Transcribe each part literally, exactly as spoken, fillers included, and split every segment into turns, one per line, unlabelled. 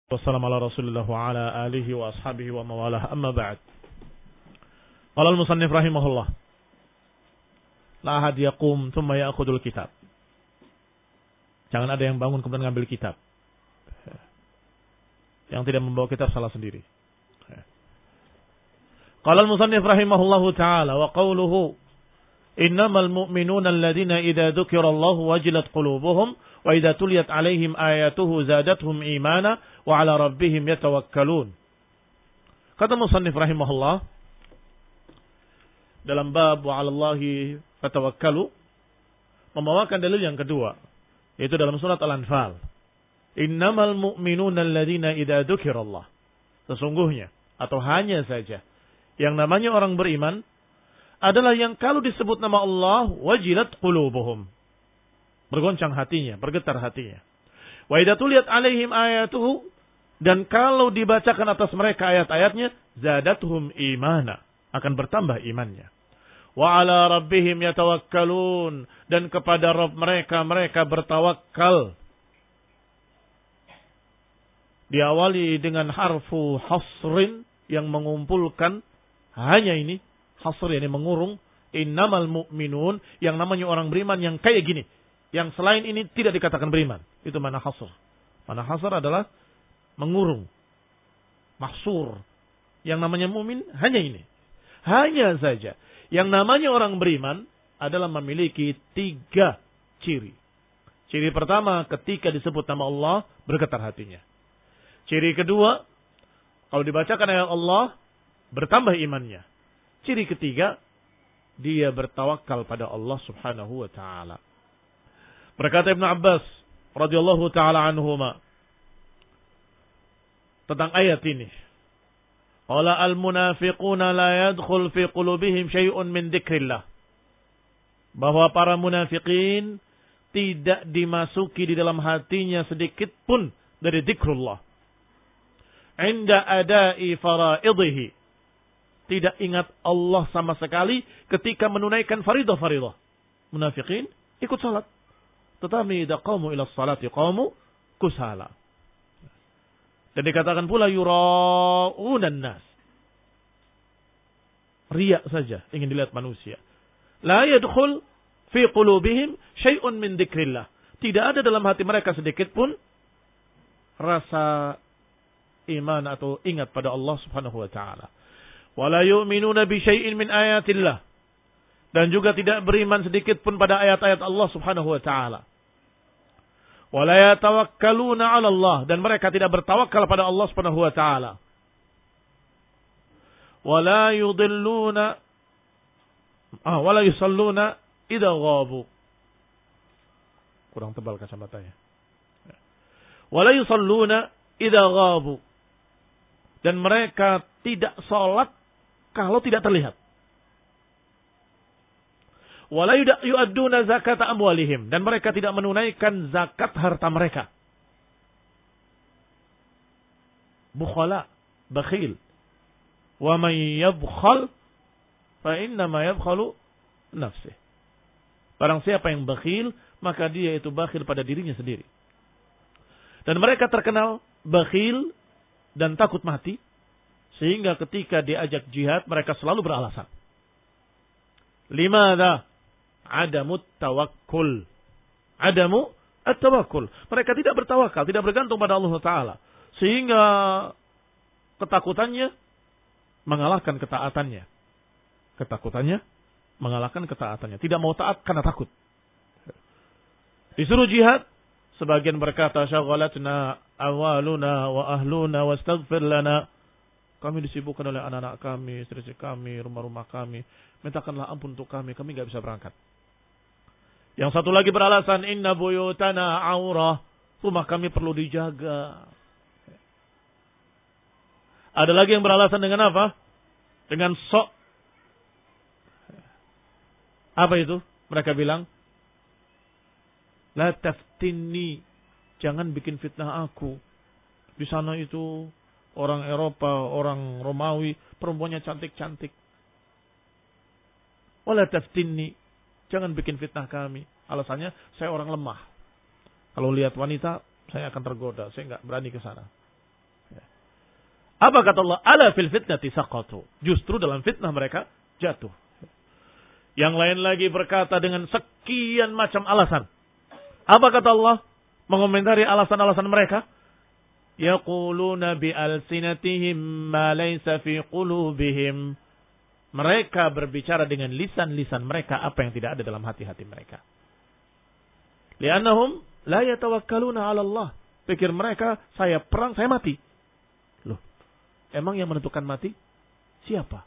Wassalamu ala Rasulillah wa ala alihi wa ashabihi wa mawalah, amma ba'd. Qala al-musannif rahimahullah, la ahad yaqum thumma ya'khudul kitab. Jangan ada yang bangun kemudian ngambil kitab. Yang tidak membawa kitab salah sendiri. Qala al-musannif rahimahullahu ta'ala wa qawluhu innamal mu'minuna alladhina idza dzukirallahu wajilat qulubuhum wa idza tuliyat 'alaihim ayatuhu zadatuhum imana wa 'ala rabbihim yatawakkalun. Kata musannif rahimahullah dalam bab wa 'alallahi fatawakkalu membawakan dalil yang kedua, yaitu dalam surat Al-Anfal. Innamal mu'minuna alladhina idza dzukirallah. Sesungguhnya atau hanya saja yang namanya orang beriman adalah yang kalau disebut nama Allah wajilat qulubuhum, bergoncang hatinya, bergetar hatinya. Wa idza tuliyat 'alaihim ayatuhu, dan kalau dibacakan atas mereka ayat-ayatnya, zadatuhum imana, akan bertambah imannya. Wa 'ala rabbihim yatawakkalun, dan kepada Rabb mereka mereka bertawakal. Diawali dengan harfu hasrin yang mengumpulkan hanya ini, hasr yang mengurung, innamal mu'minun, yang namanya orang beriman yang kayak gini. Yang selain ini tidak dikatakan beriman. Itu mana hasr. Mana hasr adalah mengurung. Mahsur. Yang namanya mukmin hanya ini. Hanya saja. Yang namanya orang beriman adalah memiliki tiga ciri. Ciri pertama, ketika disebut nama Allah, bergetar hatinya. Ciri kedua, kalau dibacakan ayat Allah, bertambah imannya. Ciri ketiga, dia bertawakal pada Allah subhanahu wa ta'ala. Berkata Ibn Abbas radhiyallahu ta'ala anhuma tentang ayat ini, qala al-munafiquna la yadkhul fi qulubihim syai'un min dzikrillah, bahwa para munafikin tidak dimasuki di dalam hatinya sedikit pun dari zikrullah. Inda adai fara'idhihi, tidak ingat Allah sama sekali ketika menunaikan faridah-faridah. Munafikin ikut salat, tetapi idza qamu ila salati qamu kusala. Dan dikatakan pula yura'unan nas, riya saja, ingin dilihat manusia. La yadkhul fi qulubihim syai'un min dzikrillah, tidak ada dalam hati mereka sedikit pun rasa iman atau ingat pada Allah subhanahu wa ta'ala. Wala yu'minuna bi syai'in min ayatillah, dan juga tidak beriman sedikit pun pada ayat-ayat Allah subhanahu wa ta'ala. Wala yatawakkaluna 'ala Allah, dan mereka tidak bertawakal pada Allah subhanahu wa ta'ala. Wala yudilluna ah wala yusalluna idza ghabu. Kurang tebal kacamatanya. Wala yusalluna idza ghabu, dan mereka tidak salat kalau tidak terlihat. Wala yu'adduna zakata amwalihim, dan mereka tidak menunaikan zakat harta mereka. Bukhala, bakhil. Wa man yabkhal fa innama yabkhalu nafsih. Barang siapa yang bakhil, maka dia itu bakhil pada dirinya sendiri. Dan mereka terkenal bakhil dan takut mati, sehingga ketika diajak jihad mereka selalu beralasan. Limadha? Adamu tawakkul. Adamu at-tawakkul. Mereka tidak bertawakal, tidak bergantung pada Allah Ta'ala. Sehingga ketakutannya mengalahkan ketaatannya. Ketakutannya mengalahkan ketaatannya. Tidak mau taat karena takut. Disuruh jihad, sebagian berkata, syaghalatna awaluna wa ahluna wastaghfir lana. Kami disibukkan oleh anak-anak kami, istri-istri kami, rumah-rumah kami. Mintakanlah ampun untuk kami, kami enggak bisa berangkat. Yang satu lagi beralasan, inna buyutana aurah, rumah kami perlu dijaga. Ada lagi yang beralasan dengan apa? Dengan sok. Apa itu? Mereka bilang, la taftinni, jangan bikin fitnah aku. Di sana itu orang Eropa, orang Romawi, perempuannya cantik-cantik. Wala taftinni, jangan bikin fitnah kami. Alasannya, saya orang lemah. Kalau lihat wanita, saya akan tergoda. Saya enggak berani ke sana. Apa kata Allah? Ala fil fitnati saqatu. Justru dalam fitnah mereka jatuh. Yang lain lagi berkata dengan sekian macam alasan. Apa kata Allah? Mengomentari alasan-alasan mereka. Yaquluna bi alsinatihim ma laysa fi qulubihim. Mereka berbicara dengan lisan-lisan mereka apa yang tidak ada dalam hati-hati mereka. Li'annahum la yatawakkaluna 'ala Allah. Pikir mereka, saya perang, saya mati. Loh, emang yang menentukan mati siapa?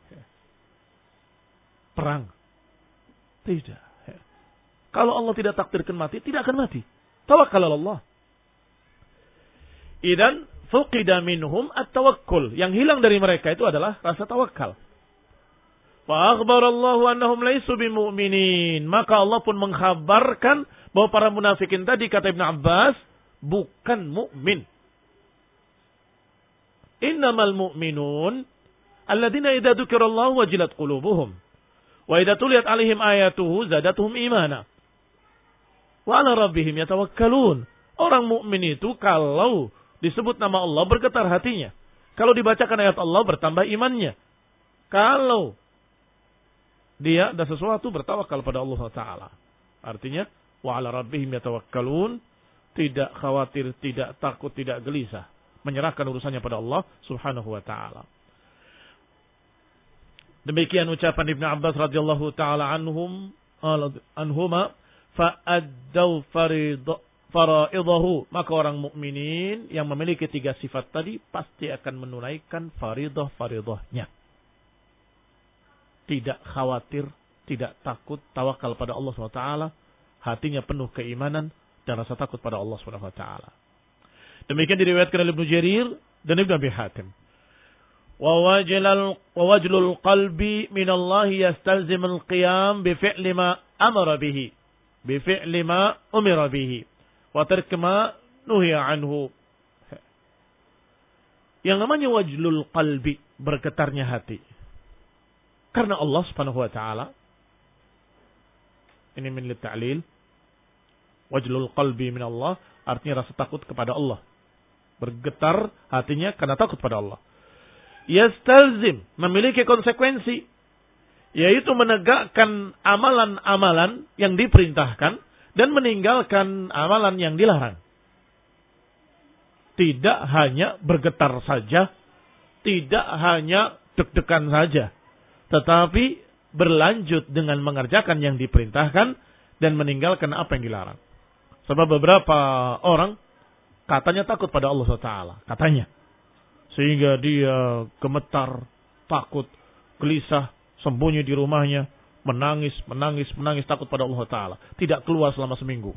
Perang. Tidak. Kalau Allah tidak takdirkan mati, tidak akan mati. Tawakkal 'ala Allah. Idan fuqida minhum at-tawakkul. Yang hilang dari mereka itu adalah rasa tawakal. Fa akhbarallahu annahum laisu bimu'minin. Maka Allah pun mengkhabarkan bahwa para munafikin tadi, kata Ibn Abbas, bukan mukmin. Innamal mu'minun alladzina idza dzukirallahu wajilat qulubuhum wa idza tuliyat alaihim ayatuhu zadatuhum imana wa ala rabbihim yatawakkalun. Orang mukmin itu kalau disebut nama Allah bergetar hatinya. Kalau dibacakan ayat Allah bertambah imannya. Kalau dia ada sesuatu bertawakal pada Allah Taala. Artinya wa ala rabbihim yatawakkalun, tidak khawatir, tidak takut, tidak gelisah, menyerahkan urusannya pada Allah Subhanahu wa taala. Demikian ucapan Ibnu Abbas radhiyallahu taala anhum anhuma fa addaw faraidahu. Maka orang mukminin yang memiliki tiga sifat tadi pasti akan menunaikan faridah-faridahnya. Tidak khawatir, tidak takut, tawakal pada Allah subhanahu wa taala, hatinya penuh keimanan dan rasa takut pada Allah subhanahu wa taala. Demikian diriwayatkan oleh Ibnu Jarir dan Ibnu Abi Hatim. Wa wajlal wa wajlul qalbi min Allah yastalzim al-qiyam bi fi'li ma amara bihi, bi fi'li ma umira bihi, wa tark ma nuhiya anhu. Yang namanya wajlul qalbi, bergetarnya hati. Karena Allah subhanahu wa ta'ala, ini min lit-ta'lil, wajlul qalbi min Allah, artinya rasa takut kepada Allah. Bergetar hatinya karena takut pada Allah. Yastalzim, memiliki konsekuensi, yaitu menegakkan amalan-amalan yang diperintahkan dan meninggalkan amalan yang dilarang. Tidak hanya bergetar saja, tidak hanya deg-degan saja, tetapi berlanjut dengan mengerjakan yang diperintahkan dan meninggalkan apa yang dilarang. Sebab beberapa orang katanya takut pada Allah subhanahu wa taala, katanya. Sehingga dia gemetar, takut, gelisah, sembunyi di rumahnya, menangis, menangis, menangis, takut pada Allah taala. Tidak keluar selama seminggu.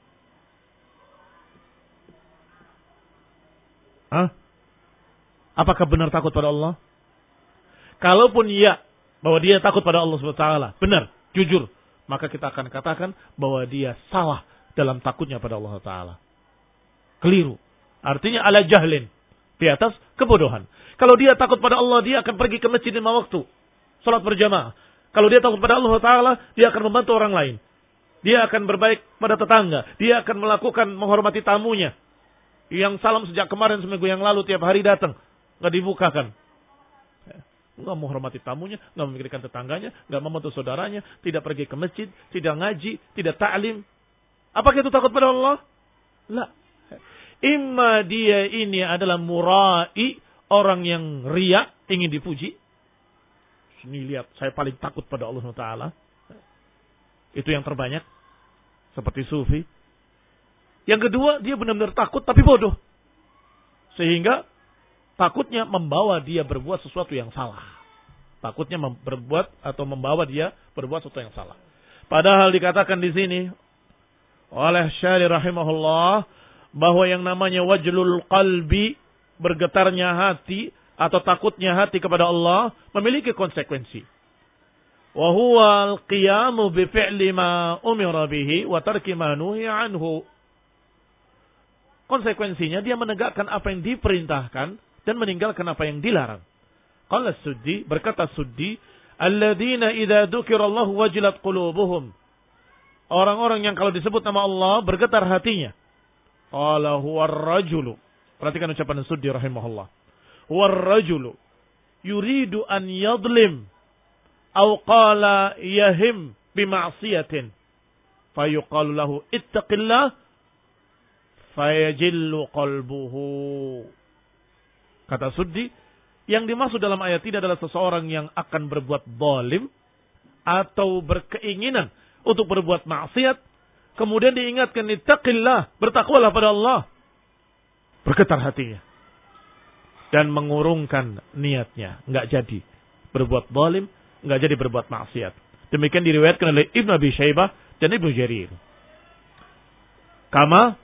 Hah? Apakah benar takut pada Allah? Kalaupun iya, bahwa dia takut pada Allah subhanahu wa taala, benar, jujur, maka kita akan katakan bahwa dia salah dalam takutnya pada Allah taala. Keliru. Artinya ala jahlin, di atas kebodohan. Kalau dia takut pada Allah, dia akan pergi ke masjid lima waktu, salat berjamaah. Kalau dia takut pada Allah taala, dia akan membantu orang lain. Dia akan berbaik pada tetangga, dia akan melakukan menghormati tamunya. Yang salam sejak kemarin seminggu yang lalu tiap hari datang, enggak dibukakan. Enggak menghormati tamunya, enggak memikirkan tetangganya, enggak membantu saudaranya, tidak pergi ke masjid, tidak ngaji, tidak ta'lim. Apakah itu takut pada Allah? La. Imma dia ini adalah murai, orang yang riya, ingin dipuji. Ini lihat, saya paling takut pada Allah subhanahu wa taala. Itu yang terbanyak. Seperti sufi. Yang kedua, dia benar-benar takut tapi bodoh. Sehingga takutnya membawa dia berbuat sesuatu yang salah. Takutnya berbuat atau membawa dia berbuat sesuatu yang salah. Padahal dikatakan di sini oleh Syari rahimahullah bahwa yang namanya wajlul qalbi, bergetarnya hati atau takutnya hati kepada Allah, memiliki konsekuensi. Wa huwa al-qiyamu bi fi'li ma umira bihi wa tarki ma nuhiya anhu. Konsekuensinya dia menegakkan apa yang diperintahkan dan meninggalkan apa yang dilarang. Qala Suddi, berkata Suddi, alladzina idza dzukirallahu wajilat qulubuhum. Orang-orang yang kalau disebut nama Allah bergetar hatinya. Qala huwa ar-rajulu. Perhatikan ucapan Suddi rahimahullah. Warrajulu yuridu an yadlim aw qala yahim bima'siyatin fayuqalu lahu ittaqillah fayajillu qalbuhu. Kata Suddi, yang dimaksud dalam ayat ini adalah seseorang yang akan berbuat zalim atau berkeinginan untuk berbuat maksiat, kemudian diingatkan ittaqillah, bertakwalah pada Allah. Bergetar hatinya dan mengurungkan niatnya, enggak jadi berbuat zalim, enggak jadi berbuat maksiat. Demikian diriwayatkan oleh Ibnu Abi Syaibah dan Ibnu Jarir. Kama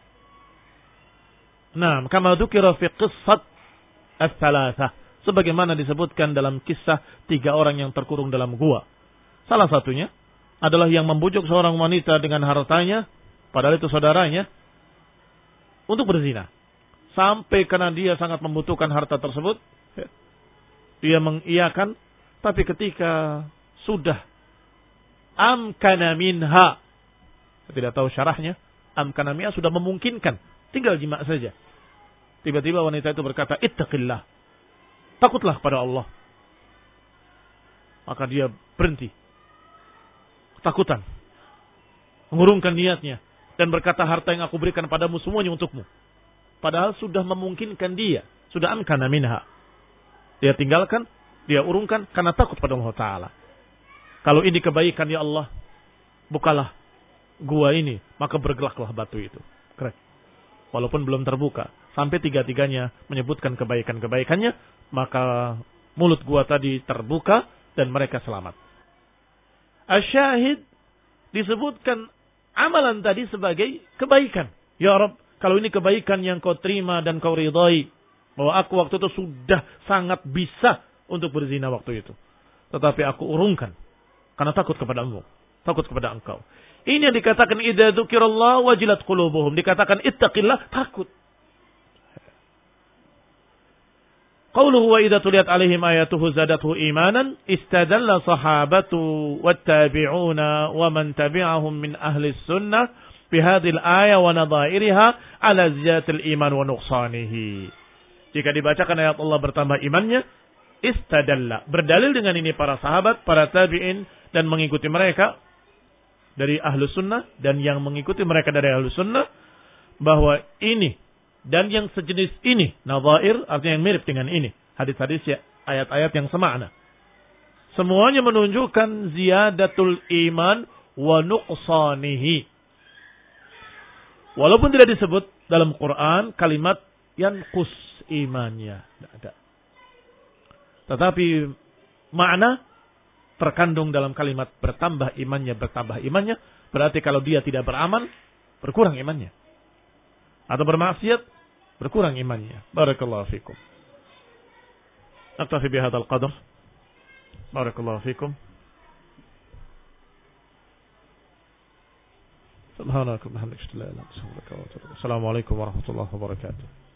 Nah, kama dzukira fi qissat ats-tsalatsah, sebagaimana disebutkan dalam kisah tiga orang yang terkurung dalam gua. Salah satunya adalah yang membujuk seorang wanita dengan hartanya, padahal itu saudaranya, untuk berzina. Sampai karena dia sangat membutuhkan harta tersebut, dia mengiyakan, tapi ketika sudah amkana minha, saya tidak tahu syarahnya, amkana minha sudah memungkinkan, tinggal jima saja. Tiba-tiba wanita itu berkata, ittaqillah, takutlah pada Allah. Maka dia berhenti, ketakutan, mengurungkan niatnya, dan berkata, harta yang aku berikan padamu semuanya untukmu. Padahal sudah memungkinkan dia, sudah amkana minha. Dia tinggalkan, dia urungkan karena takut pada Allah Ta'ala. Kalau ini kebaikan ya Allah, bukalah gua ini, maka bergelaklah batu itu. Keren. Walaupun belum terbuka. Sampai tiga-tiganya menyebutkan kebaikan-kebaikannya, maka mulut gua tadi terbuka dan mereka selamat. Asyahid disebutkan amalan tadi sebagai kebaikan. Ya Rabb, kalau ini kebaikan yang kau terima dan kau ridai, bahwa aku waktu itu sudah sangat bisa untuk berzina waktu itu. Tetapi aku urungkan karena takut kepadamu, takut kepada engkau. Ini yang dikatakan idza dzukirallah wajilat qulubuhum, dikatakan ittaqillah, takut. Qauluhu wa idza tuliyat alaihim ayatuhu zadathu imanan istadalla sahabatu wattabi'una wa man tabi'ahum min ahli sunnah bihadhil ayah wa nadhairiha ala ziyatil iman wa nuqsanihi. Jika dibacakan ayat Allah bertambah imannya, istadalla, berdalil dengan ini para sahabat, para tabi'in dan mengikuti mereka dari ahlu sunnah dan yang mengikuti mereka dari ahlu sunnah, bahwa ini dan yang sejenis ini, nadhair artinya yang mirip dengan ini, hadis-hadis ya, ayat-ayat yang semakna, semuanya menunjukkan ziyadatul iman wa nuqsanihi. Walaupun tidak disebut dalam Quran kalimat yanqus imannya, tidak ada. Tetapi makna terkandung dalam kalimat bertambah imannya, bertambah imannya, berarti kalau dia tidak beramal, berkurang imannya. Atau bermaksiat, berkurang imannya. Barakallahu fikum. Naktafi bihadzal qadar. Barakallahu fikum. Subhanallah wa bihamdihi. Assalamualaikum warahmatullahi wabarakatuh.